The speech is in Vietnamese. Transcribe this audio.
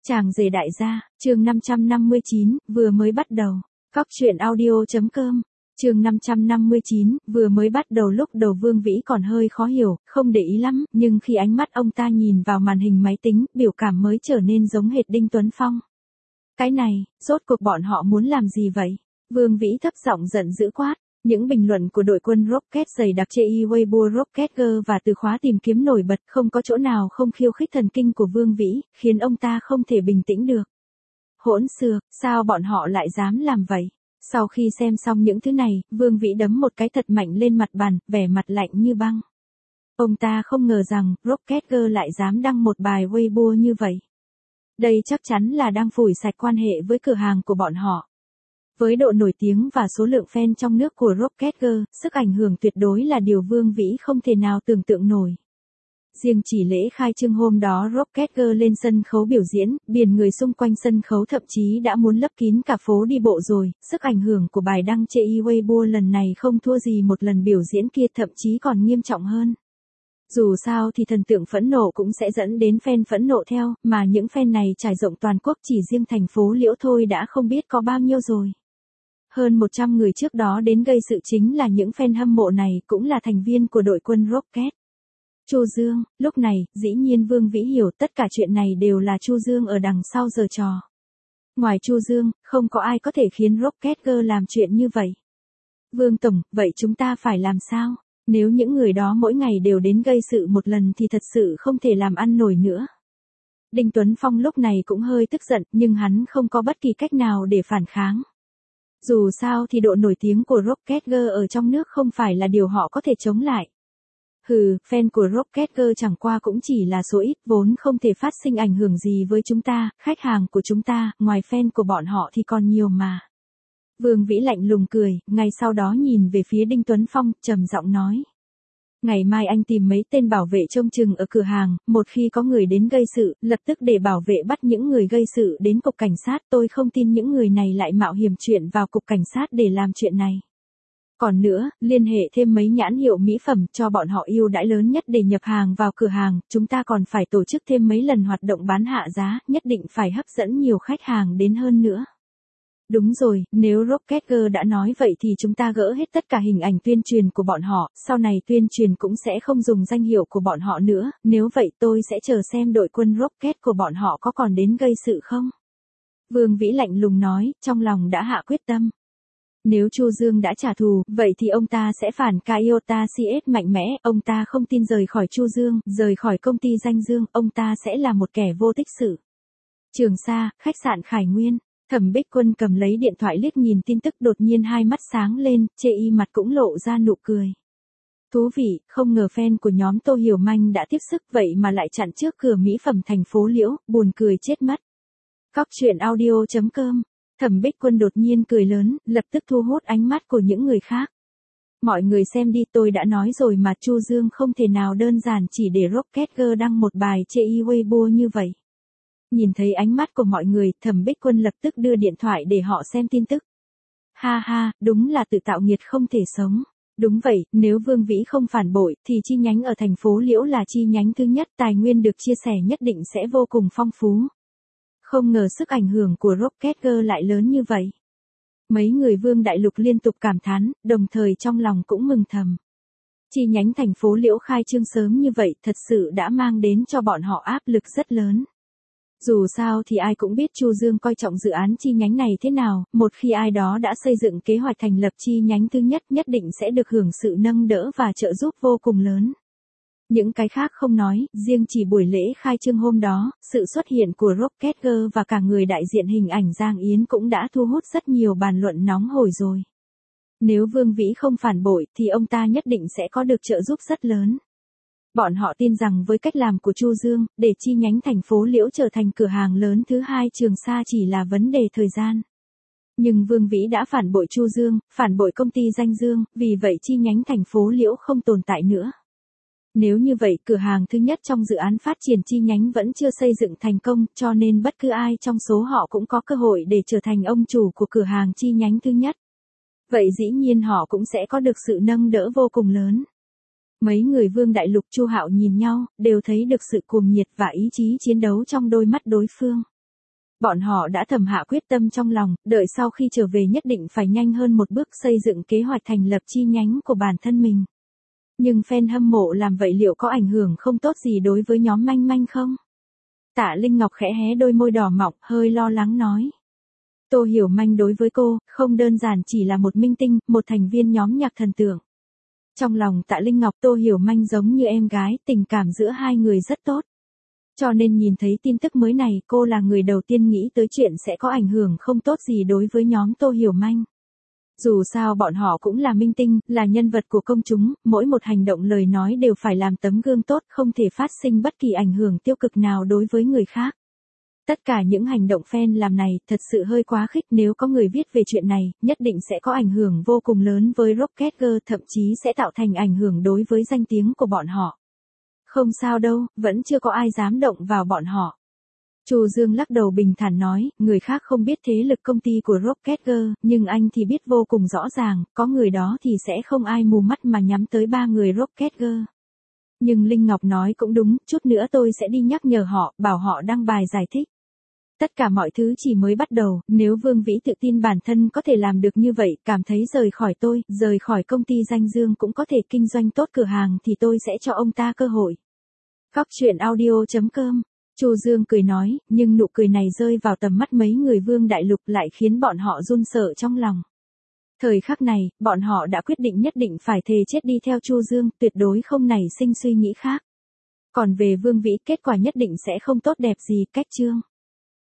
Chàng rể đại gia, chương 559, vừa mới bắt đầu. Cóc truyện audio.com, chương 559, vừa mới bắt đầu. Lúc đầu Vương Vĩ còn hơi khó hiểu, không để ý lắm, nhưng khi ánh mắt ông ta nhìn vào màn hình máy tính, biểu cảm mới trở nên giống hệt Đinh Tuấn Phong. Cái này, rốt cuộc bọn họ muốn làm gì vậy? Vương Vĩ thấp giọng giận dữ quát. Những bình luận của đội quân Rocket dày đặc trên Weibo Rocketer và từ khóa tìm kiếm nổi bật không có chỗ nào không khiêu khích thần kinh của Vương Vĩ, khiến ông ta không thể bình tĩnh được. Hỗn xược, sao bọn họ lại dám làm vậy? Sau khi xem xong những thứ này, Vương Vĩ đấm một cái thật mạnh lên mặt bàn, vẻ mặt lạnh như băng. Ông ta không ngờ rằng Rocketer lại dám đăng một bài Weibo như vậy. Đây chắc chắn là đang phủi sạch quan hệ với cửa hàng của bọn họ. Với độ nổi tiếng và số lượng fan trong nước của Rocketer, sức ảnh hưởng tuyệt đối là điều Vương Vĩ không thể nào tưởng tượng nổi. Riêng chỉ lễ khai trương hôm đó Rocketer lên sân khấu biểu diễn, biển người xung quanh sân khấu thậm chí đã muốn lấp kín cả phố đi bộ rồi, sức ảnh hưởng của bài đăng trên Weibo lần này không thua gì một lần biểu diễn kia, thậm chí còn nghiêm trọng hơn. Dù sao thì thần tượng phẫn nộ cũng sẽ dẫn đến fan phẫn nộ theo, mà những fan này trải rộng toàn quốc, chỉ riêng thành phố Liễu thôi đã không biết có bao nhiêu rồi. Hơn 100 người trước đó đến gây sự chính là những fan hâm mộ này, cũng là thành viên của đội quân Rocket. Chu Dương, lúc này, dĩ nhiên Vương Vĩ hiểu tất cả chuyện này đều là Chu Dương ở đằng sau giở trò. Ngoài Chu Dương, không có ai có thể khiến Rocketer làm chuyện như vậy. Vương Tổng, vậy chúng ta phải làm sao? Nếu những người đó mỗi ngày đều đến gây sự một lần thì thật sự không thể làm ăn nổi nữa. Đinh Tuấn Phong lúc này cũng hơi tức giận, nhưng hắn không có bất kỳ cách nào để phản kháng. Dù sao thì độ nổi tiếng của Rocketer ở trong nước không phải là điều họ có thể chống lại. Hừ, fan của Rocketer chẳng qua cũng chỉ là số ít, vốn không thể phát sinh ảnh hưởng gì với chúng ta, khách hàng của chúng ta, ngoài fan của bọn họ thì còn nhiều mà. Vương Vĩ lạnh lùng cười, ngay sau đó nhìn về phía Đinh Tuấn Phong, trầm giọng nói. Ngày mai anh tìm mấy tên bảo vệ trông chừng ở cửa hàng, một khi có người đến gây sự, lập tức để bảo vệ bắt những người gây sự đến cục cảnh sát, tôi không tin những người này lại mạo hiểm chuyện vào cục cảnh sát để làm chuyện này. Còn nữa, liên hệ thêm mấy nhãn hiệu mỹ phẩm cho bọn họ ưu đãi lớn nhất để nhập hàng vào cửa hàng, chúng ta còn phải tổ chức thêm mấy lần hoạt động bán hạ giá, nhất định phải hấp dẫn nhiều khách hàng đến hơn nữa. Đúng rồi, nếu Rocketer đã nói vậy thì chúng ta gỡ hết tất cả hình ảnh tuyên truyền của bọn họ, sau này tuyên truyền cũng sẽ không dùng danh hiệu của bọn họ nữa, nếu vậy tôi sẽ chờ xem đội quân Rocket của bọn họ có còn đến gây sự không. Vương Vĩ lạnh lùng nói, trong lòng đã hạ quyết tâm. Nếu Chu Dương đã trả thù, vậy thì ông ta sẽ phản Iota CS mạnh mẽ, ông ta không tin rời khỏi Chu Dương, rời khỏi công ty danh Dương, ông ta sẽ là một kẻ vô tích sự. Trường Sa, khách sạn Khải Nguyên. Thẩm Bích Quân cầm lấy điện thoại liếc nhìn tin tức, đột nhiên hai mắt sáng lên, chê y mặt cũng lộ ra nụ cười. Thú vị, không ngờ fan của nhóm Tô Hiểu Manh đã tiếp sức vậy mà lại chặn trước cửa mỹ phẩm thành phố Liễu, buồn cười chết mất. Cóc truyện audio.com, Thẩm Bích Quân đột nhiên cười lớn, lập tức thu hút ánh mắt của những người khác. Mọi người xem đi, tôi đã nói rồi mà, Chu Dương không thể nào đơn giản chỉ để Rocketer đăng một bài trên Weibo như vậy. Nhìn thấy ánh mắt của mọi người, Thẩm Bích Quân lập tức đưa điện thoại để họ xem tin tức. Ha ha, đúng là tự tạo nghiệt không thể sống. Đúng vậy, nếu Vương Vĩ không phản bội, thì chi nhánh ở thành phố Liễu là chi nhánh thứ nhất, tài nguyên được chia sẻ nhất định sẽ vô cùng phong phú. Không ngờ sức ảnh hưởng của Rocketer lại lớn như vậy. Mấy người Vương Đại Lục liên tục cảm thán, đồng thời trong lòng cũng mừng thầm. Chi nhánh thành phố Liễu khai trương sớm như vậy thật sự đã mang đến cho bọn họ áp lực rất lớn. Dù sao thì ai cũng biết Chu Dương coi trọng dự án chi nhánh này thế nào, một khi ai đó đã xây dựng kế hoạch thành lập chi nhánh thứ nhất, nhất định sẽ được hưởng sự nâng đỡ và trợ giúp vô cùng lớn. Những cái khác không nói, riêng chỉ buổi lễ khai trương hôm đó, sự xuất hiện của Rocketer và cả người đại diện hình ảnh Giang Yến cũng đã thu hút rất nhiều bàn luận nóng hổi rồi. Nếu Vương Vĩ không phản bội thì ông ta nhất định sẽ có được trợ giúp rất lớn. Bọn họ tin rằng với cách làm của Chu Dương, để chi nhánh thành phố Liễu trở thành cửa hàng lớn thứ hai Trường Sa chỉ là vấn đề thời gian. Nhưng Vương Vĩ đã phản bội Chu Dương, phản bội công ty danh Dương, vì vậy chi nhánh thành phố Liễu không tồn tại nữa. Nếu như vậy, cửa hàng thứ nhất trong dự án phát triển chi nhánh vẫn chưa xây dựng thành công, cho nên bất cứ ai trong số họ cũng có cơ hội để trở thành ông chủ của cửa hàng chi nhánh thứ nhất. Vậy dĩ nhiên họ cũng sẽ có được sự nâng đỡ vô cùng lớn. Mấy người Vương Đại Lục Chu Hạo nhìn nhau, đều thấy được sự cuồng nhiệt và ý chí chiến đấu trong đôi mắt đối phương. Bọn họ đã thầm hạ quyết tâm trong lòng, đợi sau khi trở về nhất định phải nhanh hơn một bước xây dựng kế hoạch thành lập chi nhánh của bản thân mình. Nhưng fan hâm mộ làm vậy liệu có ảnh hưởng không tốt gì đối với nhóm Manh Manh không? Tạ Linh Ngọc khẽ hé đôi môi đỏ mọng, hơi lo lắng nói. Tô Hiểu Manh đối với cô, không đơn giản chỉ là một minh tinh, một thành viên nhóm nhạc thần tượng. Trong lòng Tạ Linh Ngọc, Tô Hiểu Manh giống như em gái, tình cảm giữa hai người rất tốt. Cho nên nhìn thấy tin tức mới này, cô là người đầu tiên nghĩ tới chuyện sẽ có ảnh hưởng không tốt gì đối với nhóm Tô Hiểu Manh. Dù sao bọn họ cũng là minh tinh, là nhân vật của công chúng, mỗi một hành động lời nói đều phải làm tấm gương tốt, không thể phát sinh bất kỳ ảnh hưởng tiêu cực nào đối với người khác. Tất cả những hành động fan làm này thật sự hơi quá khích, nếu có người viết về chuyện này, nhất định sẽ có ảnh hưởng vô cùng lớn với Rocket Girl, thậm chí sẽ tạo thành ảnh hưởng đối với danh tiếng của bọn họ. Không sao đâu, vẫn chưa có ai dám động vào bọn họ. Chu Dương lắc đầu bình thản nói, người khác không biết thế lực công ty của Rocket Girl, nhưng anh thì biết vô cùng rõ ràng, có người đó thì sẽ không ai mù mắt mà nhắm tới ba người Rocket Girl. Nhưng Linh Ngọc nói cũng đúng, chút nữa tôi sẽ đi nhắc nhở họ, bảo họ đăng bài giải thích. Tất cả mọi thứ chỉ mới bắt đầu, nếu Vương Vĩ tự tin bản thân có thể làm được như vậy, cảm thấy rời khỏi tôi, rời khỏi công ty danh dương cũng có thể kinh doanh tốt cửa hàng thì tôi sẽ cho ông ta cơ hội. Góc truyện audio.com. Chu Dương cười nói, nhưng nụ cười này rơi vào tầm mắt mấy người Vương Đại Lục lại khiến bọn họ run sợ trong lòng. Thời khắc này, bọn họ đã quyết định nhất định phải thề chết đi theo Chu Dương, tuyệt đối không nảy sinh suy nghĩ khác. Còn về Vương Vĩ, kết quả nhất định sẽ không tốt đẹp gì, cách chương.